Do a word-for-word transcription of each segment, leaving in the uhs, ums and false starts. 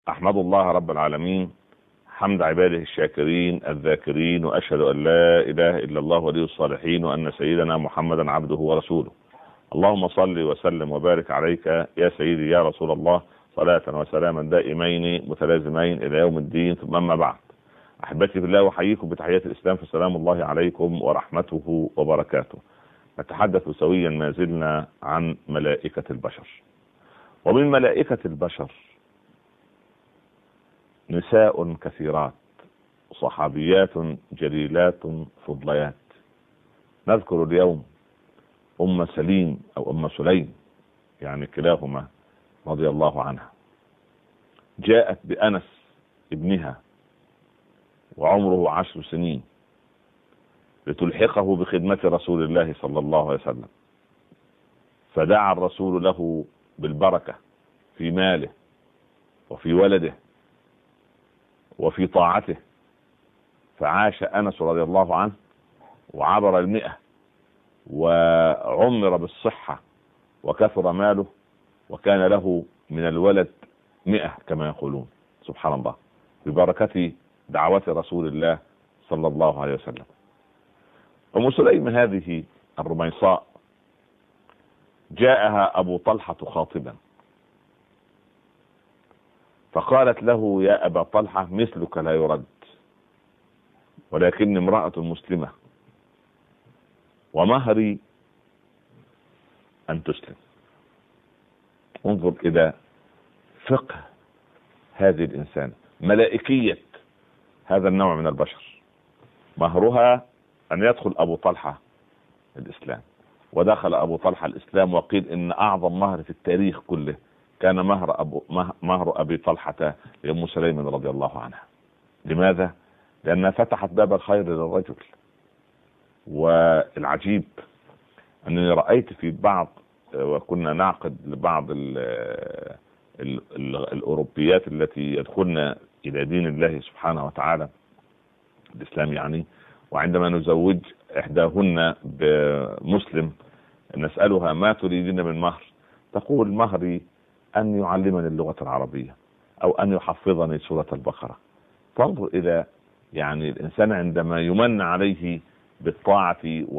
أحمد الله رب العالمين حمد عباده الشاكرين الذاكرين، وأشهد أن لا إله إلا الله ولي الصالحين، وأن سيدنا محمدا عبده ورسوله. اللهم صل وسلم وبارك عليك يا سيدي يا رسول الله، صلاة وسلاما دائمين متلازمين إلى يوم الدين، ثم أما بعد. أحبتي بالله، وحييكم بتحية الإسلام، فسلام الله عليكم ورحمته وبركاته. نتحدث سويا ما زلنا عن ملائكة البشر. ومن ملائكة البشر نساء كثيرات، صحابيات جليلات فضليات. نذكر اليوم أم سليم أو أم سليم، يعني كلاهما رضي الله عنها. جاءت بأنس ابنها وعمره عشر سنين لتلحقه بخدمة رسول الله صلى الله عليه وسلم، فدعا الرسول له بالبركة في ماله وفي ولده وفي طاعته، فعاش أنس رضي الله عنه وعبر المئة وعمر بالصحة وكثر ماله، وكان له من الولد مئة كما يقولون. سبحان الله، ببركة دعوة رسول الله صلى الله عليه وسلم. أم سليم هذه الرميصاء جاءها أبو طلحة خاطبا، فقالت له: يا أبا طلحة، مثلك لا يرد، ولكن امرأة مسلمة ومهري أن تسلم. انظر إلى فقه هذه الإنسان، ملائكية هذا النوع من البشر. مهرها أن يدخل أبو طلحة الإسلام، ودخل أبو طلحة الإسلام، وقيل إن أعظم مهر في التاريخ كله كان مهر أبو مهر أبي طلحة لأم سليم رضي الله عنها. لماذا؟ لأنها فتحت باب الخير للرجل. والعجيب أنني رأيت في بعض، وكنا نعقد لبعض ال ال ال الأوروبيات التي يدخلن إلى دين الله سبحانه وتعالى الإسلام يعني، وعندما نزوج إحداهن بمسلم نسألها: ما تريدين من مهر؟ تقول: مهري أن يعلمني اللغة العربية، أو أن يحفظني سورة البقرة. تنظر إلى يعني الإنسان عندما يمن عليه بالطاعة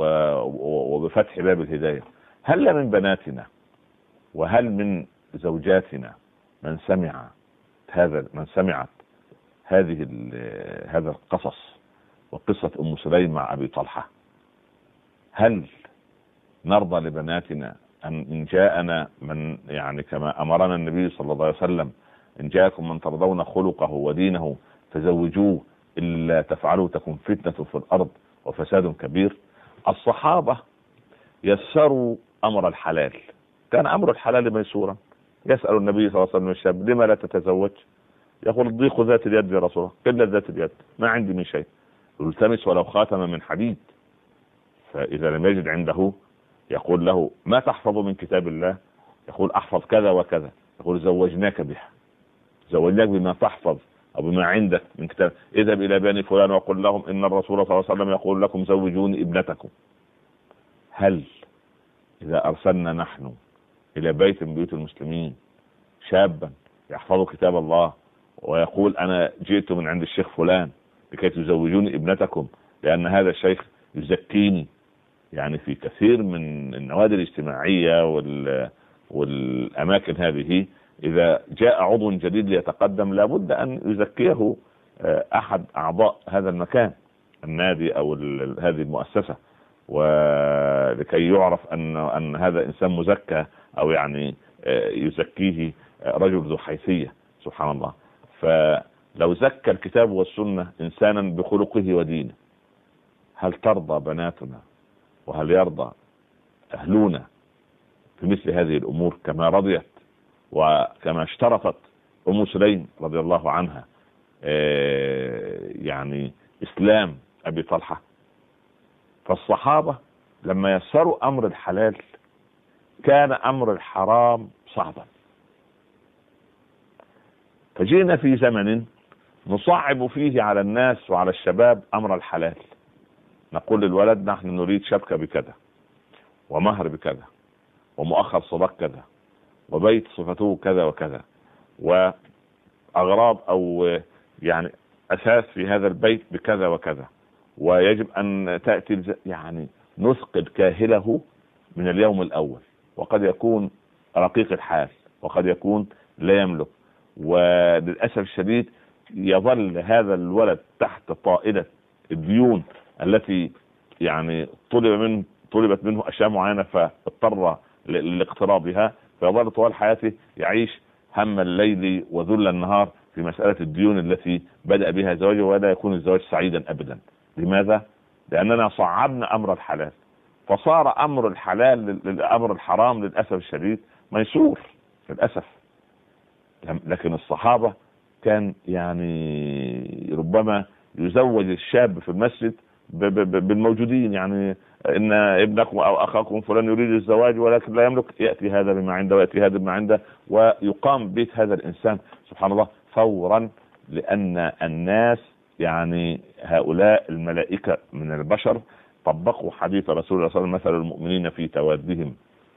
وبفتح باب الهداية. هل من بناتنا وهل من زوجاتنا من سمع هذا من سمعت هذه هذا القصص وقصة أم سليم مع أبي طلحة؟ هل نرضى لبناتنا أن جاءنا من يعني كما أمرنا النبي صلى الله عليه وسلم: إن جاءكم من ترضون خلقه ودينه فزوجوه، إلا تفعلوا تكن فتنة في الأرض وفساد كبير. الصحابة يسروا أمر الحلال، كان أمر الحلال ميسورا. يسأل النبي صلى الله عليه وسلم الشاب: لما لا تتزوج؟ يقول: الضيق ذات اليد يا رسول الله، قلة ذات اليد، ما عندي من شيء. التمس ولو خاتم من حديد. فإذا لم يجد عنده يقول له: ما تحفظ من كتاب الله؟ يقول: أحفظ كذا وكذا. يقول: زوجناك بها، زوجناك بما تحفظ أو بما عندك من كتاب. اذهب إلى بني فلان وقل لهم إن الرسول صلى الله عليه وسلم يقول لكم زوجوني ابنتكم. هل إذا أرسلنا نحن إلى بيت من بيوت المسلمين شابا يحفظ كتاب الله ويقول: أنا جئت من عند الشيخ فلان لكي تزوجوني ابنتكم لأن هذا الشيخ يزكيني، يعني في كثير من النوادي الاجتماعية وال... والأماكن هذه إذا جاء عضو جديد ليتقدم لابد أن يزكيه أحد أعضاء هذا المكان، النادي أو ال... هذه المؤسسة، ولكي يعرف أن أن هذا إنسان مزكى، أو يعني يزكيه رجل ذو حيثية. سبحان الله. فلو زكى الكتاب والسنة إنسانا بخلقه ودينه، هل ترضى بناتنا وهل يرضى أهلنا في مثل هذه الأمور كما رضيت وكما اشترطت أم سليم رضي الله عنها يعني إسلام أبي طلحة؟ فالصحابة لما يسروا أمر الحلال كان أمر الحرام صعبا. فجينا في زمن نصعب فيه على الناس وعلى الشباب أمر الحلال. نقول للولد: نحن نريد شبكة بكذا، ومهر بكذا، ومؤخر صداق كذا، وبيت صفته كذا وكذا، أغراض أو يعني أساس في هذا البيت بكذا وكذا، ويجب أن تأتي يعني نثقل كاهله من اليوم الأول، وقد يكون رقيق الحال وقد يكون لا يملك. وللأسف الشديد يظل هذا الولد تحت طائلة الديون التي يعني طلب منه طلبت منه أشياء معينة فاضطر لاقتراضها، فيظل طوال حياته يعيش هم الليل وذل النهار في مسألة الديون التي بدأ بها زواجه، ولا يكون الزواج سعيدا أبدا. لماذا؟ لأننا صعبنا أمر الحلال، فصار أمر الحلال أمر الحرام للأسف الشديد ميسور للأسف. لكن الصحابة كان يعني ربما يزوج الشاب في المسجد بالموجودين، يعني ان ابنكم او اخاكم فلان يريد الزواج ولكن لا يملك، ياتي هذا بما عنده وياتي هذا بما عنده، ويقام بيت هذا الانسان سبحان الله فورا. لان الناس يعني هؤلاء الملائكه من البشر طبقوا حديث رسول الله صلى الله عليه وسلم: مثل المؤمنين في توادهم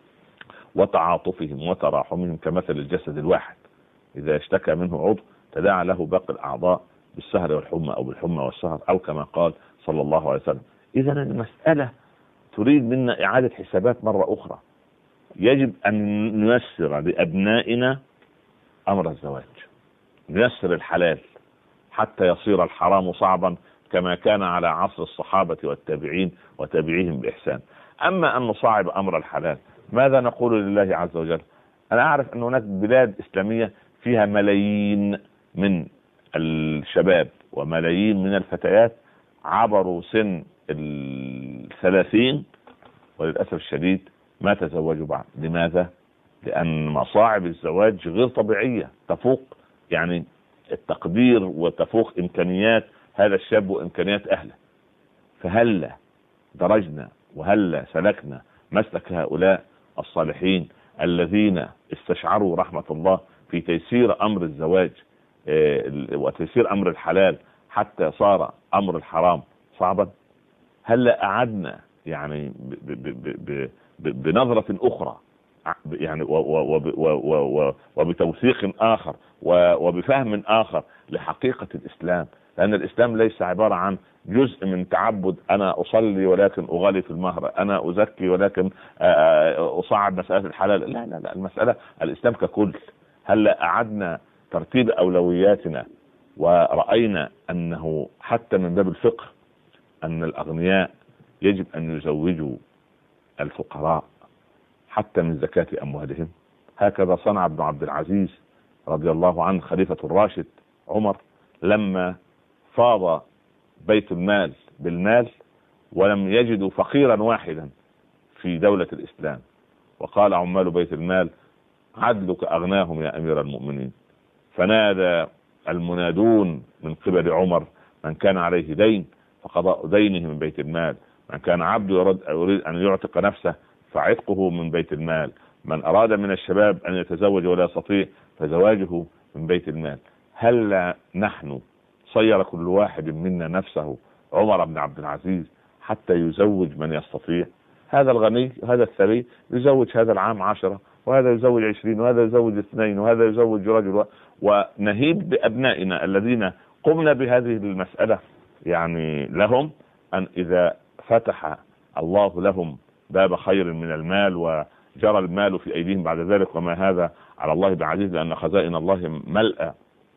وتعاطفهم وتراحمهم كمثل الجسد الواحد، اذا اشتكى منه عضو تداعى له باقي الاعضاء بالسهر والحمى او بالحمى والسهر، او كما قال صلى الله عليه وسلم. اذا المسألة تريد منا اعادة حسابات مرة اخرى. يجب ان نيسر لابنائنا امر الزواج، نيسر الحلال حتى يصير الحرام صعبا كما كان على عصر الصحابة والتابعين وتابعيهم باحسان. اما ان نصعب امر الحلال، ماذا نقول لله عز وجل؟ انا اعرف ان هناك بلاد اسلامية فيها ملايين من الشباب وملايين من الفتيات عبروا سن الثلاثين وللأسف الشديد ما تزوجوا بعد. لماذا؟ لأن مصاعب الزواج غير طبيعية، تفوق يعني التقدير وتفوق إمكانيات هذا الشاب وإمكانيات أهله. فهلا درجنا وهلا سلكنا مسلك هؤلاء الصالحين الذين استشعروا رحمة الله في تيسير أمر الزواج وتيسير أمر الحلال حتى صار أمر الحرام صعبا؟ هل أعدنا يعني ب ب ب ب بنظرة أخرى يعني وبتوثيق آخر وبفهم آخر لحقيقة الإسلام؟ لأن الإسلام ليس عبارة عن جزء من تعبد، أنا أصلي ولكن أغالي في المهر، أنا أزكي ولكن أصعب مسألة الحلال. لا لا لا، المسألة الإسلام ككل. هل أعدنا ترتيب أولوياتنا ورأينا أنه حتى من باب الفقه أن الأغنياء يجب أن يزوجوا الفقراء حتى من زكاة أموالهم؟ هكذا صنع ابن عبد العزيز رضي الله عنه خليفة الراشد عمر لما فاض بيت المال بالمال ولم يجدوا فقيرا واحدا في دولة الإسلام، وقال عمال بيت المال: عدلك أغناهم يا أمير المؤمنين. فنادى المنادون من قبل عمر: من كان عليه دين فقضاء دينه من بيت المال، من كان عبد يريد, يريد أن يعتق نفسه فعتقه من بيت المال، من أراد من الشباب أن يتزوج ولا يستطيع فزواجه من بيت المال. هل نحن صير كل واحد منا نفسه عمر بن عبد العزيز حتى يزوج من يستطيع؟ هذا الغني هذا الثري يزوج هذا العام عشرة، وهذا يزوج عشرين، وهذا يزوج اثنين، وهذا يزوج رجل، ونهيب بأبنائنا الذين قمنا بهذه المسألة يعني لهم أن إذا فتح الله لهم باب خير من المال وجرى المال في أيديهم بعد ذلك، وما هذا على الله بعزيز لأن خزائن الله ملأ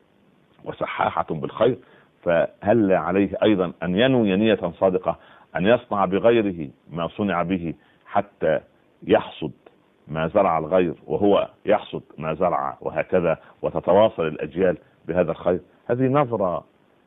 وسحاحة بالخير، فهل عليه أيضا أن ينوي نية صادقة أن يصنع بغيره ما صنع به حتى يحصد ما زرع الغير وهو يحصد ما زرع، وهكذا وتتواصل الأجيال بهذا الخير. هذه نظرة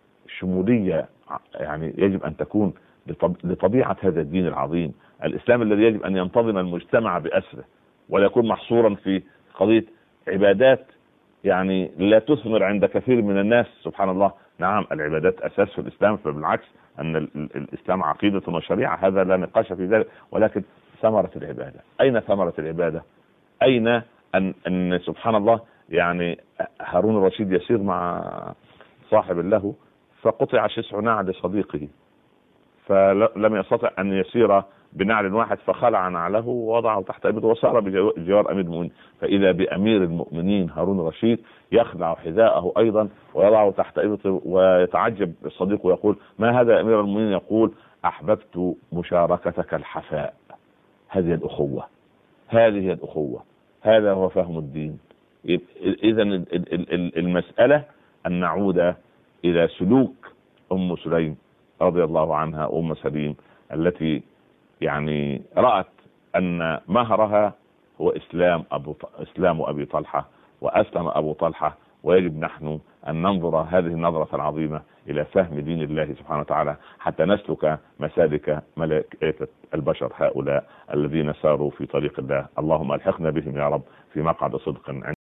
شمولية يعني يجب أن تكون لطبيعة هذا الدين العظيم الإسلام الذي يجب أن ينتظم المجتمع بأسره، ولا يكون محصورا في قضية عبادات يعني لا تثمر عند كثير من الناس. سبحان الله، نعم العبادات أساس في الإسلام، فبالعكس أن الإسلام عقيدة وشريعة، هذا لا نقاش في ذلك، ولكن ثمرة العبادة، أين ثمرة العبادة؟ أين أن, أن سبحان الله يعني هارون الرشيد يسير مع صاحب له فقطع شسع نعل صديقه، فلم يستطع أن يسير بنعل واحد فخلع نعله ووضعه تحت ابيض وصار بجوار امير المؤمنين، فاذا بامير المؤمنين هارون الرشيد يخلع حذاءه ايضا ويضعه تحت ابيض، ويتعجب الصديق ويقول: ما هذا يا امير المؤمنين؟ يقول: احببت مشاركتك الحفاء. هذه الاخوه، هذه الاخوه، هذا هو فهم الدين. اذا المساله ان نعود الى سلوك ام سليم رضي الله عنها، ام سليم، التي يعني رأت أن مهرها هو إسلام أبو إسلام أبي طلحة، وأسلم أبو طلحة. ويجب نحن أن ننظر هذه النظرة العظيمة إلى فهم دين الله سبحانه وتعالى حتى نسلك مسالك ملائكة البشر هؤلاء الذين ساروا في طريق الله. اللهم ألحقنا بهم يا رب في مقعد صدق.